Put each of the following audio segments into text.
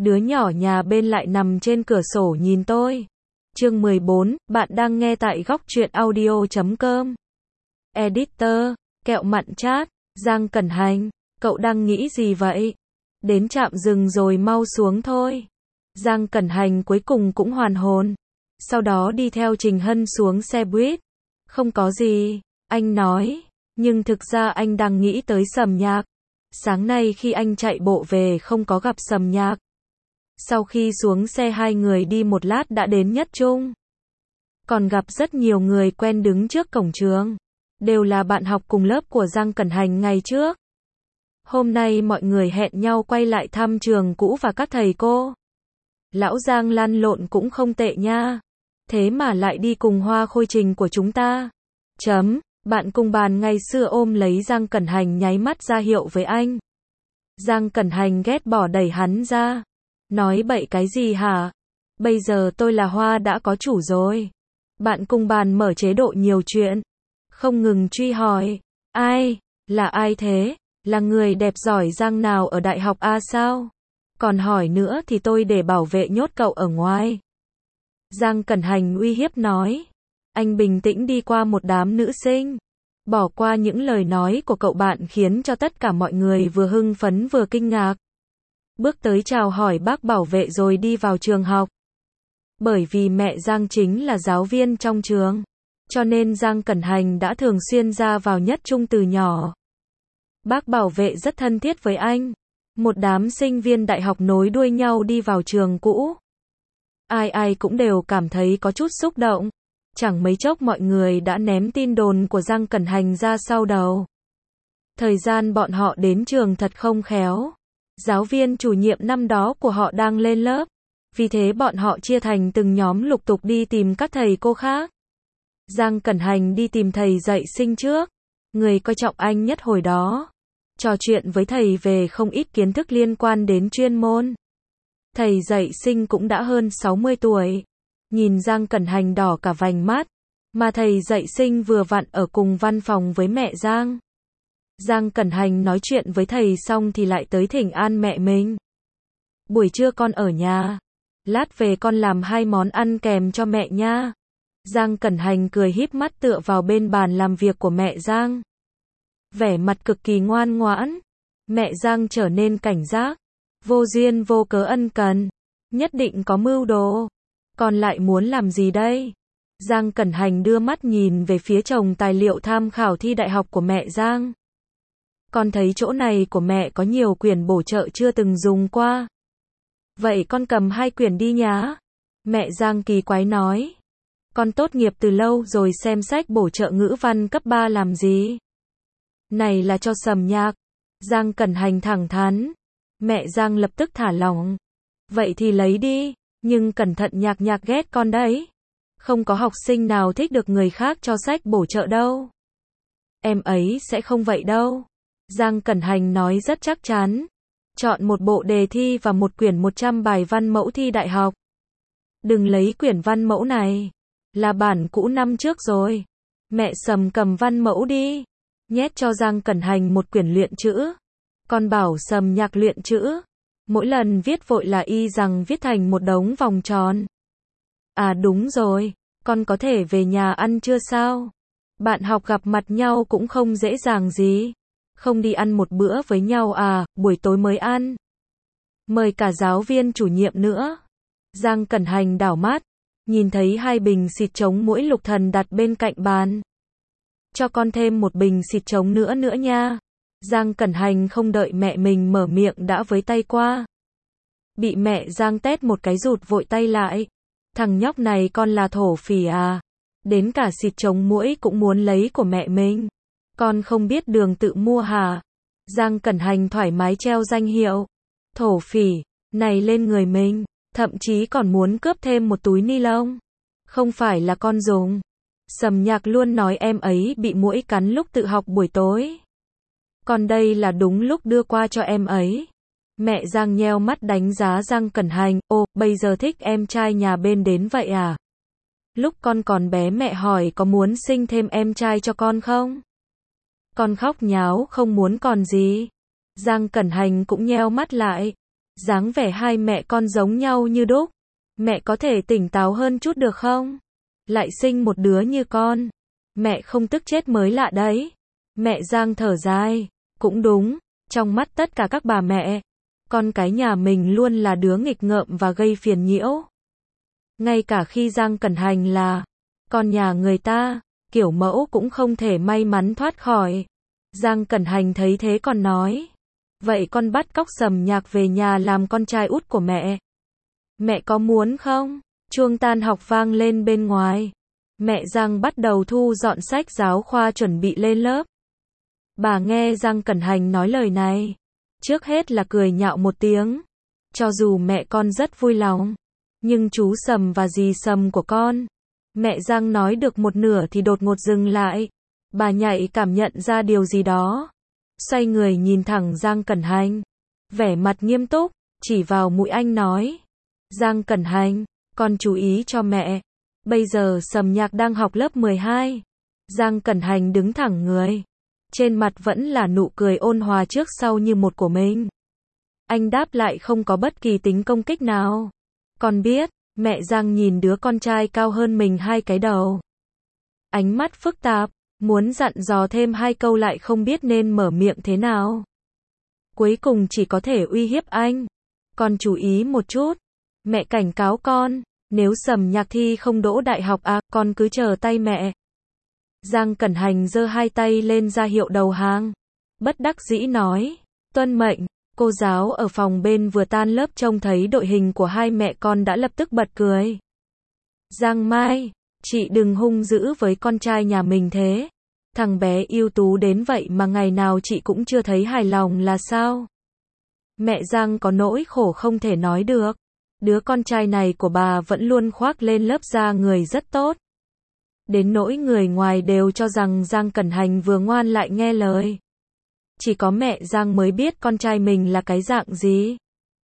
Đứa nhỏ nhà bên lại nằm trên cửa sổ nhìn tôi. Chương 14, bạn đang nghe tại góc truyện audio.com. Editor, kẹo mặn chat, Giang Cẩn Hành, cậu đang nghĩ gì vậy? Đến trạm dừng rồi mau xuống thôi. Giang Cẩn Hành cuối cùng cũng hoàn hồn. Sau đó đi theo Trình Hân xuống xe buýt. Không có gì, anh nói, nhưng thực ra anh đang nghĩ tới Sầm Nhạc. Sáng nay khi anh chạy bộ về không có gặp Sầm Nhạc. Sau khi xuống xe hai người đi một lát đã đến Nhất Trung. Còn gặp rất nhiều người quen đứng trước cổng trường. Đều là bạn học cùng lớp của Giang Cẩn Hành ngày trước. Hôm nay mọi người hẹn nhau quay lại thăm trường cũ và các thầy cô. Lão Giang lăn lộn cũng không tệ nha. Thế mà lại đi cùng Hoa Khôi Trình của chúng ta. Bạn cùng bàn ngày xưa ôm lấy Giang Cẩn Hành nháy mắt ra hiệu với anh. Giang Cẩn Hành ghét bỏ đẩy hắn ra. Nói bậy cái gì hả? Bây giờ tôi là Hoa đã có chủ rồi. Bạn cùng bàn mở chế độ nhiều chuyện. Không ngừng truy hỏi. Ai? Là ai thế? Là người đẹp giỏi giang nào ở đại học A sao? Còn hỏi nữa thì tôi để bảo vệ nhốt cậu ở ngoài. Giang Cẩn Hành uy hiếp nói. Anh bình tĩnh đi qua một đám nữ sinh. Bỏ qua những lời nói của cậu bạn khiến cho tất cả mọi người vừa hưng phấn vừa kinh ngạc. Bước tới chào hỏi bác bảo vệ rồi đi vào trường học. Bởi vì mẹ Giang chính là giáo viên trong trường. Cho nên Giang Cẩn Hành đã thường xuyên ra vào Nhất Trung từ nhỏ. Bác bảo vệ rất thân thiết với anh. Một đám sinh viên đại học nối đuôi nhau đi vào trường cũ. Ai cũng đều cảm thấy có chút xúc động. Chẳng mấy chốc mọi người đã ném tin đồn của Giang Cẩn Hành ra sau đầu. Thời gian bọn họ đến trường thật không khéo. Giáo viên chủ nhiệm năm đó của họ đang lên lớp. Vì thế bọn họ chia thành từng nhóm lục tục đi tìm các thầy cô khác. Giang Cẩn Hành đi tìm thầy dạy sinh trước. Người coi trọng anh nhất hồi đó. Trò chuyện với thầy về không ít kiến thức liên quan đến chuyên môn. Thầy dạy sinh cũng đã hơn 60 tuổi. Nhìn Giang Cẩn Hành đỏ cả vành mắt. Mà thầy dạy sinh vừa vặn ở cùng văn phòng với mẹ Giang. Giang Cẩn Hành nói chuyện với thầy xong thì lại tới thỉnh an mẹ mình. Buổi trưa con ở nhà. Lát về con làm 2 món ăn kèm cho mẹ nha. Giang Cẩn Hành cười híp mắt tựa vào bên bàn làm việc của mẹ Giang. Vẻ mặt cực kỳ ngoan ngoãn. Mẹ Giang trở nên cảnh giác. Vô duyên vô cớ ân cần. Nhất định có mưu đồ. Con lại muốn làm gì đây? Giang Cẩn Hành đưa mắt nhìn về phía chồng tài liệu tham khảo thi đại học của mẹ Giang. Con thấy chỗ này của mẹ có nhiều quyển bổ trợ chưa từng dùng qua. Vậy con cầm 2 quyển đi nhá. Mẹ Giang kỳ quái nói. Con tốt nghiệp từ lâu rồi xem sách bổ trợ ngữ văn cấp 3 làm gì? Này là cho Sầm Nhạc. Giang Cẩn Hành thẳng thắn. Mẹ Giang lập tức thả lỏng. Vậy thì lấy đi, nhưng cẩn thận Nhạc Nhạc ghét con đấy. Không có học sinh nào thích được người khác cho sách bổ trợ đâu. Em ấy sẽ không vậy đâu. Giang Cẩn Hành nói rất chắc chắn. Chọn một bộ đề thi và một quyển 100 bài văn mẫu thi đại học. Đừng lấy quyển văn mẫu này. Là bản cũ năm trước rồi. Mẹ Sầm cầm văn mẫu đi. Nhét cho Giang Cẩn Hành một quyển luyện chữ. Con bảo Sầm Nhạc luyện chữ. Mỗi lần viết vội là y rằng viết thành một đống vòng tròn. À đúng rồi. Con có thể về nhà ăn trưa sao? Bạn học gặp mặt nhau cũng không dễ dàng gì. Không đi ăn một bữa với nhau à, buổi tối mới ăn. Mời cả giáo viên chủ nhiệm nữa. Giang Cẩn Hành đảo mắt. Nhìn thấy 2 bình xịt chống muỗi Lục Thần đặt bên cạnh bàn. Cho con thêm một bình xịt chống nữa nha. Giang Cẩn Hành không đợi mẹ mình mở miệng đã với tay qua. Bị mẹ Giang tét một cái rụt vội tay lại. Thằng nhóc này con là thổ phỉ à? Đến cả xịt chống muỗi cũng muốn lấy của mẹ mình. Con không biết đường tự mua hả? Giang Cẩn Hành thoải mái treo danh hiệu. Thổ phỉ, này lên người mình. Thậm chí còn muốn cướp thêm một túi ni lông. Không phải là con dùng. Sầm Nhạc luôn nói em ấy bị muỗi cắn lúc tự học buổi tối. Còn đây là đúng lúc đưa qua cho em ấy. Mẹ Giang nheo mắt đánh giá Giang Cẩn Hành. Ô, bây giờ thích em trai nhà bên đến vậy à? Lúc con còn bé mẹ hỏi có muốn sinh thêm em trai cho con không? Con khóc nháo không muốn còn gì. Giang Cẩn Hành cũng nheo mắt lại. Dáng vẻ hai mẹ con giống nhau như đúc. Mẹ có thể tỉnh táo hơn chút được không? Lại sinh một đứa như con. Mẹ không tức chết mới lạ đấy. Mẹ Giang thở dài. Cũng đúng, trong mắt tất cả các bà mẹ, con cái nhà mình luôn là đứa nghịch ngợm và gây phiền nhiễu. Ngay cả khi Giang Cẩn Hành là con nhà người ta, kiểu mẫu cũng không thể may mắn thoát khỏi. Giang Cẩn Hành thấy thế còn nói, vậy con bắt cóc Sầm Nhạc về nhà làm con trai út của mẹ. Mẹ có muốn không? Chuông tan học vang lên bên ngoài. Mẹ Giang bắt đầu thu dọn sách giáo khoa chuẩn bị lên lớp. Bà nghe Giang Cẩn Hành nói lời này, trước hết là cười nhạo một tiếng. Cho dù mẹ con rất vui lòng, nhưng chú Sầm và dì Sầm của con. Mẹ Giang nói được một nửa thì đột ngột dừng lại. Bà nhạy cảm nhận ra điều gì đó. Xoay người nhìn thẳng Giang Cẩn Hành. Vẻ mặt nghiêm túc, chỉ vào mũi anh nói. Giang Cẩn Hành, con chú ý cho mẹ. Bây giờ Sầm Nhạc đang học lớp 12. Giang Cẩn Hành đứng thẳng người. Trên mặt vẫn là nụ cười ôn hòa trước sau như một của mình. Anh đáp lại không có bất kỳ tính công kích nào. Con biết, mẹ Giang nhìn đứa con trai cao hơn mình 2 cái đầu. Ánh mắt phức tạp, muốn dặn dò thêm 2 câu lại không biết nên mở miệng thế nào. Cuối cùng chỉ có thể uy hiếp anh. Con chú ý một chút. Mẹ cảnh cáo con, nếu Sầm Nhạc thi không đỗ đại học con cứ chờ tay mẹ. Giang Cẩn Hành giơ 2 tay lên ra hiệu đầu hàng. Bất đắc dĩ nói, tuân mệnh. Cô giáo ở phòng bên vừa tan lớp trông thấy đội hình của hai mẹ con đã lập tức bật cười. Giang Mai, chị đừng hung dữ với con trai nhà mình thế. Thằng bé ưu tú đến vậy mà ngày nào chị cũng chưa thấy hài lòng là sao? Mẹ Giang có nỗi khổ không thể nói được. Đứa con trai này của bà vẫn luôn khoác lên lớp da người rất tốt. Đến nỗi người ngoài đều cho rằng Giang Cẩn Hành vừa ngoan lại nghe lời. Chỉ có mẹ Giang mới biết con trai mình là cái dạng gì.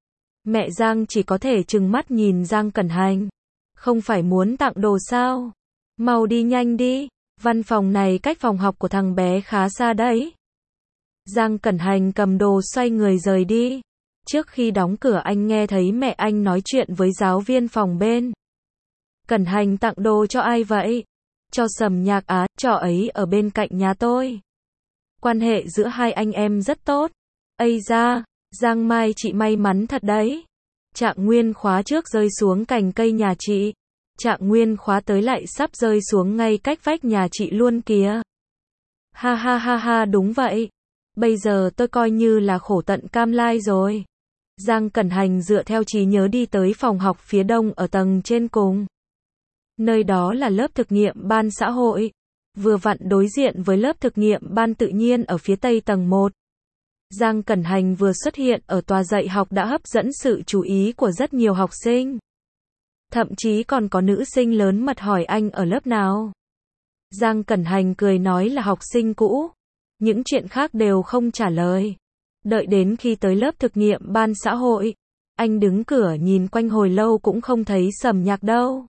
Mẹ Giang chỉ có thể trừng mắt nhìn Giang Cẩn Hành. Không phải muốn tặng đồ sao? Mau đi nhanh đi, văn phòng này cách phòng học của thằng bé khá xa đấy. Giang Cẩn Hành cầm đồ xoay người rời đi. Trước khi đóng cửa anh nghe thấy mẹ anh nói chuyện với giáo viên phòng bên. Cẩn Hành tặng đồ cho ai vậy? Cho Sầm Nhạc trò ấy ở bên cạnh nhà tôi. Quan hệ giữa hai anh em rất tốt. Ây da, Giang Mai chị may mắn thật đấy. Trạng nguyên khóa trước rơi xuống cành cây nhà chị. Trạng nguyên khóa tới lại sắp rơi xuống ngay cách vách nhà chị luôn kìa. Ha ha ha ha, đúng vậy. Bây giờ tôi coi như là khổ tận cam lai rồi. Giang Cẩn Hành dựa theo trí nhớ đi tới phòng học phía đông ở tầng trên cùng. Nơi đó là lớp thực nghiệm ban xã hội. Vừa vặn đối diện với lớp thực nghiệm ban tự nhiên ở phía tây tầng 1. Giang Cẩn Hành vừa xuất hiện ở tòa dạy học đã hấp dẫn sự chú ý của rất nhiều học sinh. Thậm chí còn có nữ sinh lớn mật hỏi anh ở lớp nào. Giang Cẩn Hành cười nói là học sinh cũ. Những chuyện khác đều không trả lời. Đợi đến khi tới lớp thực nghiệm ban xã hội, anh đứng cửa nhìn quanh hồi lâu cũng không thấy Sầm Nhạc đâu.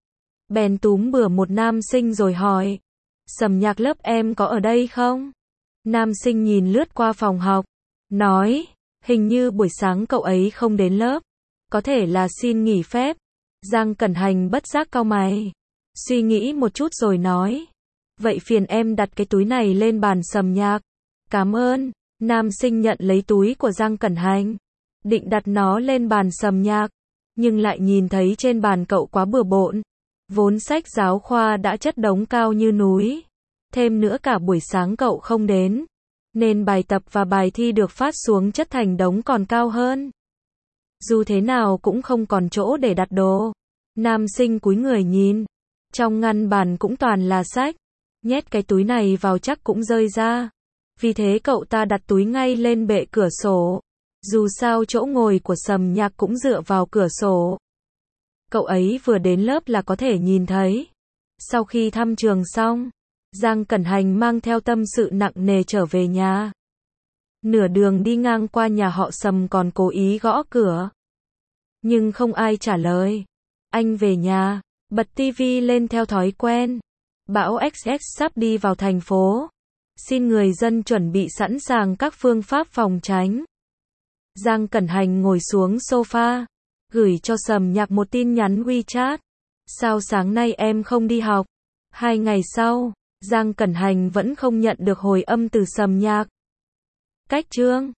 Bèn túm bừa một nam sinh rồi hỏi. Sầm Nhạc lớp em có ở đây không? Nam sinh nhìn lướt qua phòng học, nói, hình như buổi sáng cậu ấy không đến lớp, có thể là xin nghỉ phép. Giang Cẩn Hành bất giác cau mày, suy nghĩ một chút rồi nói, vậy phiền em đặt cái túi này lên bàn Sầm Nhạc. Cảm ơn. Nam sinh nhận lấy túi của Giang Cẩn Hành, định đặt nó lên bàn Sầm Nhạc, nhưng lại nhìn thấy trên bàn cậu quá bừa bộn. Vốn sách giáo khoa đã chất đống cao như núi. Thêm nữa cả buổi sáng cậu không đến, nên bài tập và bài thi được phát xuống chất thành đống còn cao hơn. Dù thế nào cũng không còn chỗ để đặt đồ. Nam sinh cúi người nhìn. Trong ngăn bàn cũng toàn là sách. Nhét cái túi này vào chắc cũng rơi ra. Vì thế cậu ta đặt túi ngay lên bệ cửa sổ. Dù sao chỗ ngồi của Sầm Nhạc cũng dựa vào cửa sổ. Cậu ấy vừa đến lớp là có thể nhìn thấy. Sau khi thăm trường xong, Giang Cẩn Hành mang theo tâm sự nặng nề trở về nhà. Nửa đường đi ngang qua nhà họ Sầm còn cố ý gõ cửa. Nhưng không ai trả lời. Anh về nhà, bật tivi lên theo thói quen. Bão XX sắp đi vào thành phố. Xin người dân chuẩn bị sẵn sàng các phương pháp phòng tránh. Giang Cẩn Hành ngồi xuống sofa, gửi cho Sầm Nhạc một tin nhắn WeChat. Sao sáng nay em không đi học? 2 ngày sau, Giang Cẩn Hành vẫn không nhận được hồi âm từ Sầm Nhạc. Cách chương